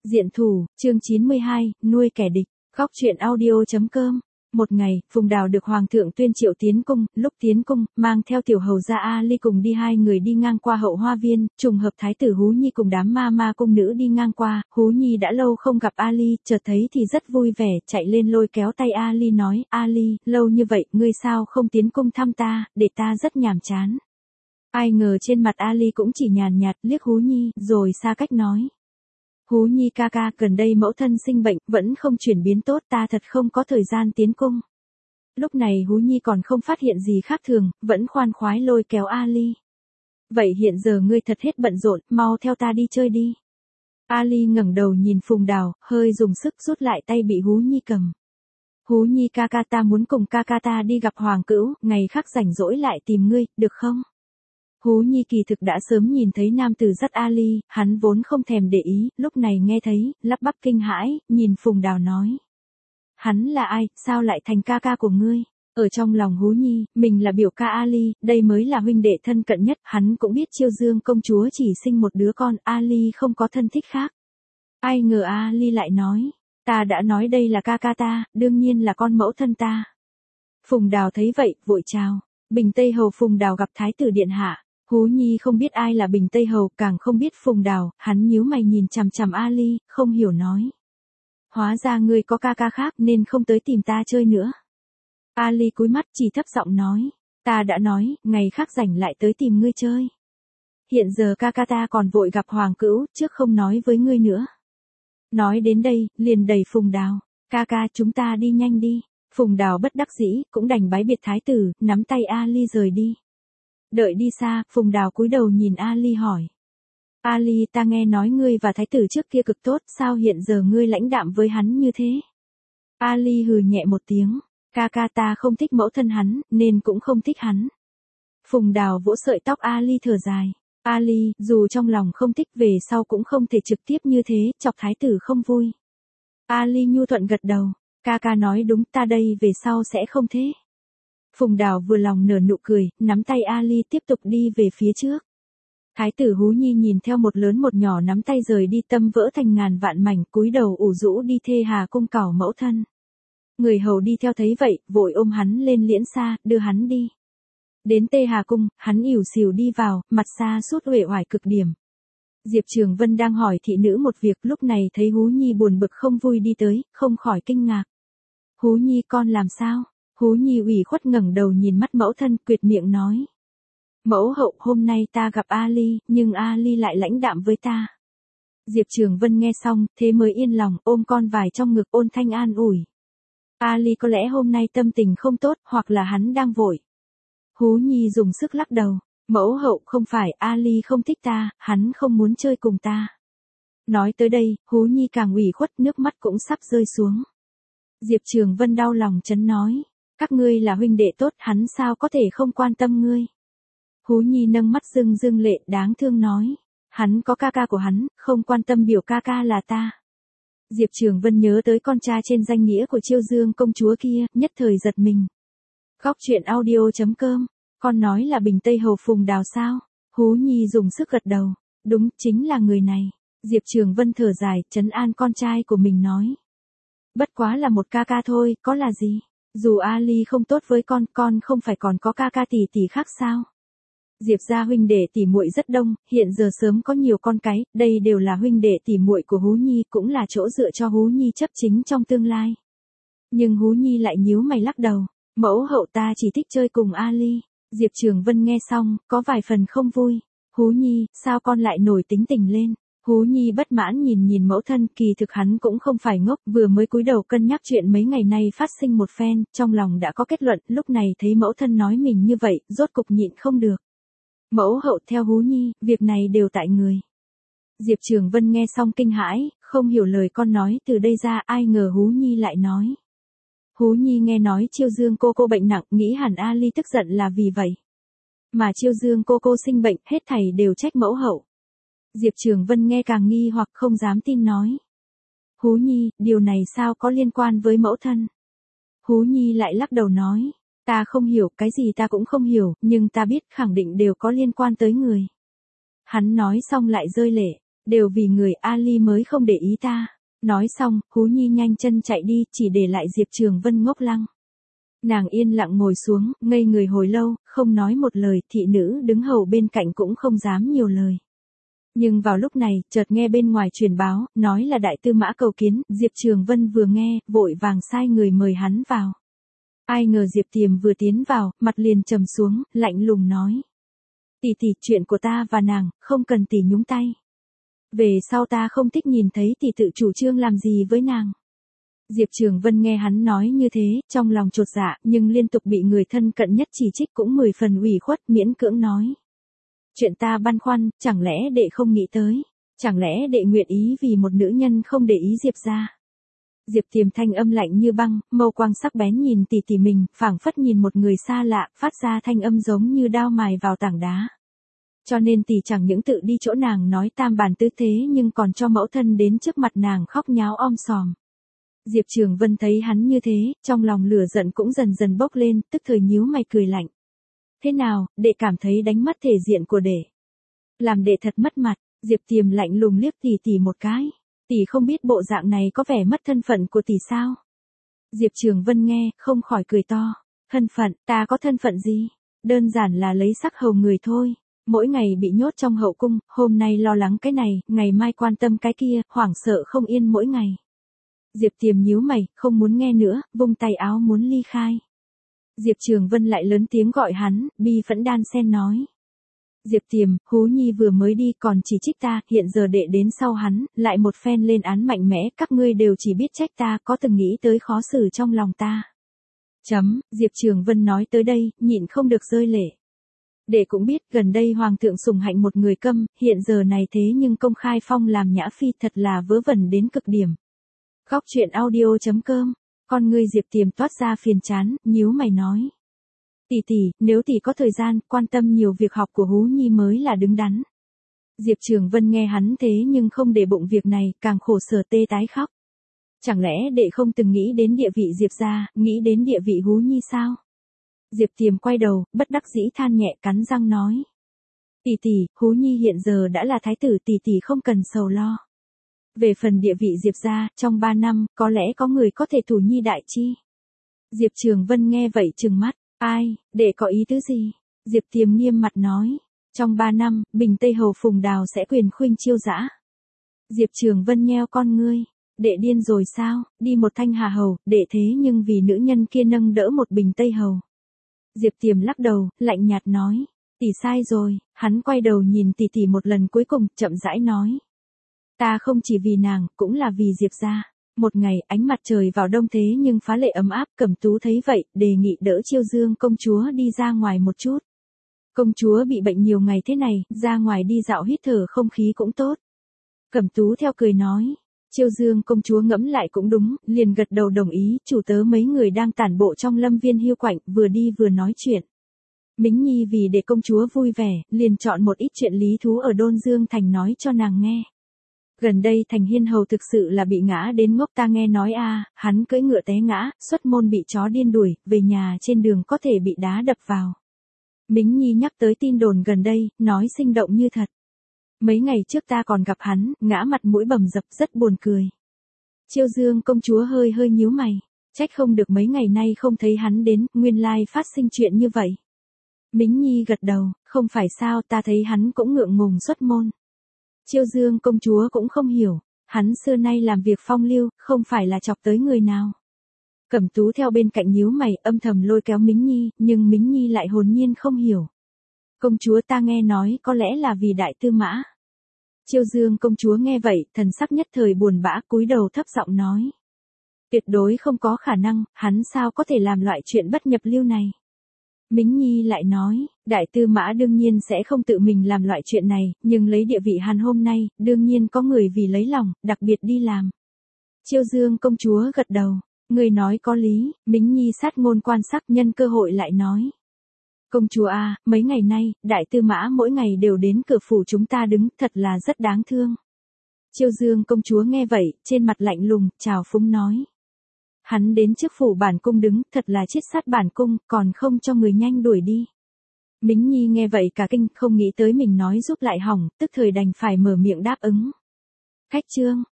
Diện thủ, chương 92, nuôi kẻ địch, góc truyện audio.com. Một ngày, Phùng Đào được Hoàng thượng tuyên triệu tiến cung, lúc tiến cung, mang theo tiểu hầu gia Ali cùng đi, hai người đi ngang qua hậu hoa viên, trùng hợp thái tử Hú Nhi cùng đám ma cung nữ đi ngang qua, Hú Nhi đã lâu không gặp Ali, chợt thấy thì rất vui vẻ, chạy lên lôi kéo tay Ali nói, Ali, lâu như vậy, ngươi sao không tiến cung thăm ta, để ta rất nhàm chán. Ai ngờ trên mặt Ali cũng chỉ nhàn nhạt liếc Hú Nhi, rồi xa cách nói. Hú Nhi ca ca, gần đây mẫu thân sinh bệnh, vẫn không chuyển biến tốt, ta thật không có thời gian tiến cung. Lúc này Hú Nhi còn không phát hiện gì khác thường, vẫn khoan khoái lôi kéo Ali. Vậy hiện giờ ngươi thật hết bận rộn, mau theo ta đi chơi đi. Ali ngẩng đầu nhìn Phùng Đào, hơi dùng sức rút lại tay bị Hú Nhi cầm. Hú Nhi ca ca, ta muốn cùng ca ca ta đi gặp Hoàng Cữu, ngày khác rảnh rỗi lại tìm ngươi, được không? Hú Nhi kỳ thực đã sớm nhìn thấy nam tử dắt Ali, hắn vốn không thèm để ý, lúc này nghe thấy, lắp bắp kinh hãi, nhìn Phùng Đào nói. Hắn là ai, sao lại thành ca ca của ngươi? Ở trong lòng Hú Nhi, mình là biểu ca Ali, đây mới là huynh đệ thân cận nhất, hắn cũng biết Chiêu Dương công chúa chỉ sinh một đứa con, Ali không có thân thích khác. Ai ngờ Ali lại nói, ta đã nói đây là ca ca ta, đương nhiên là con mẫu thân ta. Phùng Đào thấy vậy, vội chào, Bình Tây Hầu Phùng Đào gặp Thái tử Điện Hạ. Hú Nhi không biết ai là Bình Tây Hầu, càng không biết Phùng Đào, hắn nhíu mày nhìn chằm chằm Ali, không hiểu nói. Hóa ra ngươi có ca ca khác nên không tới tìm ta chơi nữa. Ali cúi mắt chỉ thấp giọng nói, ta đã nói, ngày khác rảnh lại tới tìm ngươi chơi. Hiện giờ ca ca ta còn vội gặp Hoàng Cữu, trước không nói với ngươi nữa. Nói đến đây, liền đẩy Phùng Đào, ca ca chúng ta đi nhanh đi. Phùng Đào bất đắc dĩ, cũng đành bái biệt thái tử, nắm tay Ali rời đi. Đợi đi xa, Phùng Đào cúi đầu nhìn Ali hỏi. Ali, ta nghe nói ngươi và thái tử trước kia cực tốt, sao hiện giờ ngươi lãnh đạm với hắn như thế? Ali hừ nhẹ một tiếng, ca ca ta không thích mẫu thân hắn, nên cũng không thích hắn. Phùng Đào vỗ sợi tóc Ali thở dài. Ali, dù trong lòng không thích về sau cũng không thể trực tiếp như thế, chọc thái tử không vui. Ali nhu thuận gật đầu, ca ca nói đúng, ta đây về sau sẽ không thế. Phùng Đào vừa lòng nở nụ cười, nắm tay Ali tiếp tục đi về phía trước. Thái tử Hú Nhi nhìn theo một lớn một nhỏ nắm tay rời đi, tâm vỡ thành ngàn vạn mảnh, cúi đầu ủ rũ đi thê hà cung cảo mẫu thân. Người hầu đi theo thấy vậy, vội ôm hắn lên liễn xa, đưa hắn đi. Đến Tê Hà cung, hắn ỉu xìu đi vào, mặt xa sút uể oải cực điểm. Diệp Trường Vân đang hỏi thị nữ một việc, lúc này thấy Hú Nhi buồn bực không vui đi tới, không khỏi kinh ngạc. Hú Nhi con làm sao? Hú Nhi ủy khuất ngẩng đầu nhìn mắt mẫu thân, quyệt miệng nói. Mẫu hậu, hôm nay ta gặp Ali, nhưng Ali lại lãnh đạm với ta. Diệp Trường Vân nghe xong, thế mới yên lòng, ôm con vài trong ngực ôn thanh an ủi. Ali có lẽ hôm nay tâm tình không tốt, hoặc là hắn đang vội. Hú Nhi dùng sức lắc đầu. Mẫu hậu, không phải, Ali không thích ta, hắn không muốn chơi cùng ta. Nói tới đây, Hú Nhi càng ủy khuất, nước mắt cũng sắp rơi xuống. Diệp Trường Vân đau lòng trấn nói. Các ngươi là huynh đệ tốt, hắn sao có thể không quan tâm ngươi. Hú Nhi nâng mắt rưng rưng lệ, đáng thương nói. Hắn có ca ca của hắn, không quan tâm biểu ca ca là ta. Diệp Trường Vân nhớ tới con trai trên danh nghĩa của Chiêu Dương công chúa kia, nhất thời giật mình. Góc truyện audio.com, con nói là Bình Tây Hầu Phùng Đào sao? Hú Nhi dùng sức gật đầu. Đúng, chính là người này. Diệp Trường Vân thở dài, trấn an con trai của mình nói. Bất quá là một ca ca thôi, có là gì? Dù Ali không tốt với con không phải còn có ca ca tỷ tỷ khác sao? Diệp gia huynh đệ tỷ muội rất đông, hiện giờ sớm có nhiều con cái, đây đều là huynh đệ tỷ muội của Hú Nhi, cũng là chỗ dựa cho Hú Nhi chấp chính trong tương lai. Nhưng Hú Nhi lại nhíu mày lắc đầu, mẫu hậu ta chỉ thích chơi cùng Ali. Diệp Trường Vân nghe xong, có vài phần không vui. Hú Nhi, sao con lại nổi tính tình lên? Hú Nhi bất mãn nhìn mẫu thân, kỳ thực hắn cũng không phải ngốc, vừa mới cúi đầu cân nhắc chuyện mấy ngày nay phát sinh một phen, trong lòng đã có kết luận, lúc này thấy mẫu thân nói mình như vậy, rốt cục nhịn không được. Mẫu hậu, theo Hú Nhi, việc này đều tại người. Diệp Trường Vân nghe xong kinh hãi, không hiểu lời con nói từ đây ra, ai ngờ Hú Nhi lại nói. Hú Nhi nghe nói Chiêu Dương cô bệnh nặng, nghĩ hẳn Ali tức giận là vì vậy. Mà Chiêu Dương cô sinh bệnh, hết thảy đều trách mẫu hậu. Diệp Trường Vân nghe càng nghi hoặc không dám tin nói. Hú Nhi, điều này sao có liên quan với mẫu thân? Hú Nhi lại lắc đầu nói. Ta không hiểu, cái gì ta cũng không hiểu, nhưng ta biết khẳng định đều có liên quan tới người. Hắn nói xong lại rơi lệ. Đều vì người Ali mới không để ý ta. Nói xong, Hú Nhi nhanh chân chạy đi, chỉ để lại Diệp Trường Vân ngốc lăng. Nàng yên lặng ngồi xuống, ngây người hồi lâu, không nói một lời, thị nữ đứng hầu bên cạnh cũng không dám nhiều lời. Nhưng vào lúc này, chợt nghe bên ngoài truyền báo, nói là đại tư mã cầu kiến, Diệp Trường Vân vừa nghe, vội vàng sai người mời hắn vào. Ai ngờ Diệp Tiềm vừa tiến vào, mặt liền trầm xuống, lạnh lùng nói. Tỷ tỷ, chuyện của ta và nàng, không cần tỷ nhúng tay. Về sau ta không thích nhìn thấy tỷ tự chủ trương làm gì với nàng. Diệp Trường Vân nghe hắn nói như thế, trong lòng chột dạ, nhưng liên tục bị người thân cận nhất chỉ trích cũng 10 phần ủy khuất, miễn cưỡng nói. Chuyện ta băn khoăn, chẳng lẽ đệ không nghĩ tới, chẳng lẽ đệ nguyện ý vì một nữ nhân không để ý Diệp ra. Diệp Tiềm thanh âm lạnh như băng, mâu quang sắc bén nhìn tỷ tỷ mình, phảng phất nhìn một người xa lạ, phát ra thanh âm giống như đao mài vào tảng đá. Cho nên tỷ chẳng những tự đi chỗ nàng nói tam bản tứ thế nhưng còn cho mẫu thân đến trước mặt nàng khóc nháo om sòm. Diệp Trường Vân thấy hắn như thế, trong lòng lửa giận cũng dần dần bốc lên, tức thời nhíu mày cười lạnh. Thế nào, đệ cảm thấy đánh mất thể diện của đệ. Làm đệ thật mất mặt, Diệp Tiềm lạnh lùng liếc tỷ tỷ một cái. Tỷ không biết bộ dạng này có vẻ mất thân phận của tỷ sao? Diệp Trường Vân nghe, không khỏi cười to. Thân phận, ta có thân phận gì? Đơn giản là lấy sắc hầu người thôi. Mỗi ngày bị nhốt trong hậu cung, hôm nay lo lắng cái này, ngày mai quan tâm cái kia, hoảng sợ không yên mỗi ngày. Diệp Tiềm nhíu mày, không muốn nghe nữa, vung tay áo muốn ly khai. Diệp Trường Vân lại lớn tiếng gọi hắn, bi phẫn đan sen nói. Diệp Tiềm, Hú Nhi vừa mới đi còn chỉ trích ta, hiện giờ đệ đến sau hắn, lại một phen lên án mạnh mẽ, các ngươi đều chỉ biết trách ta, có từng nghĩ tới khó xử trong lòng ta. Diệp Trường Vân nói tới đây, nhịn không được rơi lệ. Đệ cũng biết, gần đây Hoàng thượng sủng hạnh một người câm, hiện giờ này thế nhưng công khai phong làm nhã phi thật là vớ vẩn đến cực điểm. Góc truyện audio.com, con ngươi Diệp Tiềm toát ra phiền chán, nhíu mày nói. Tỷ tỷ, nếu tỷ có thời gian, quan tâm nhiều việc học của Hú Nhi mới là đứng đắn. Diệp Trường Vân nghe hắn thế nhưng không để bụng việc này, càng khổ sở tê tái khóc. Chẳng lẽ đệ không từng nghĩ đến địa vị Diệp gia, nghĩ đến địa vị Hú Nhi sao? Diệp Tiềm quay đầu, bất đắc dĩ than nhẹ cắn răng nói. Tỷ tỷ, Hú Nhi hiện giờ đã là thái tử, tỷ tỷ không cần sầu lo. Về phần địa vị Diệp gia, trong 3 năm, có lẽ có người có thể thủ nhi đại chi. Diệp Trường Vân nghe vậy trừng mắt, ai, đệ có ý tứ gì? Diệp Tiềm nghiêm mặt nói, trong 3 năm, Bình Tây Hầu Phùng Đào sẽ quyền khuynh chiêu dã. Diệp Trường Vân nheo con ngươi, đệ điên rồi sao, đi một Thanh Hà Hầu, đệ thế nhưng vì nữ nhân kia nâng đỡ một Bình Tây Hầu. Diệp Tiềm lắc đầu, lạnh nhạt nói, tỷ sai rồi, hắn quay đầu nhìn tỷ tỷ một lần cuối cùng, chậm rãi nói. Ta không chỉ vì nàng, cũng là vì Diệp gia. Một ngày, ánh mặt trời vào đông thế nhưng phá lệ ấm áp, Cẩm Tú thấy vậy, đề nghị đỡ Chiêu Dương công chúa đi ra ngoài một chút. Công chúa bị bệnh nhiều ngày thế này, ra ngoài đi dạo hít thở không khí cũng tốt. Cẩm Tú theo cười nói. Chiêu Dương công chúa ngẫm lại cũng đúng, liền gật đầu đồng ý, chủ tớ mấy người đang tản bộ trong lâm viên hiu quạnh, vừa đi vừa nói chuyện. Mính Nhi vì để công chúa vui vẻ, liền chọn một ít chuyện lý thú ở Đôn Dương Thành nói cho nàng nghe. Gần đây Thành Hiên Hầu thực sự là bị ngã đến ngốc, ta nghe nói hắn cưỡi ngựa té ngã, xuất môn bị chó điên đuổi, về nhà trên đường có thể bị đá đập vào. Mính Nhi nhắc tới tin đồn gần đây, nói sinh động như thật. Mấy ngày trước ta còn gặp hắn, ngã mặt mũi bầm dập rất buồn cười. Chiêu Dương công chúa hơi hơi nhíu mày, trách không được mấy ngày nay không thấy hắn đến, nguyên lai phát sinh chuyện như vậy. Mính Nhi gật đầu, không phải sao, ta thấy hắn cũng ngượng ngùng xuất môn. Chiêu Dương công chúa cũng không hiểu, hắn xưa nay làm việc phong lưu, không phải là chọc tới người nào. Cẩm Tú theo bên cạnh nhíu mày, âm thầm lôi kéo Mính Nhi, nhưng Mính Nhi lại hồn nhiên không hiểu. Công chúa, ta nghe nói có lẽ là vì đại tư mã. Chiêu Dương công chúa nghe vậy, thần sắc nhất thời buồn bã, cúi đầu thấp giọng nói. Tuyệt đối không có khả năng, hắn sao có thể làm loại chuyện bất nhập lưu này. Mính Nhi lại nói, đại tư mã đương nhiên sẽ không tự mình làm loại chuyện này, nhưng lấy địa vị hắn hôm nay, đương nhiên có người vì lấy lòng, đặc biệt đi làm. Chiêu Dương công chúa gật đầu, người nói có lý, Mính Nhi sát ngôn quan sắc, nhân cơ hội lại nói. Công chúa mấy ngày nay, đại tư mã mỗi ngày đều đến cửa phủ chúng ta đứng, thật là rất đáng thương. Chiêu Dương công chúa nghe vậy, trên mặt lạnh lùng, trào phúng nói. Hắn đến trước phủ bản cung đứng, thật là chết sát bản cung, còn không cho người nhanh đuổi đi. Mính Nhi nghe vậy cả kinh, không nghĩ tới mình nói giúp lại hỏng, tức thời đành phải mở miệng đáp ứng. Khách Trương,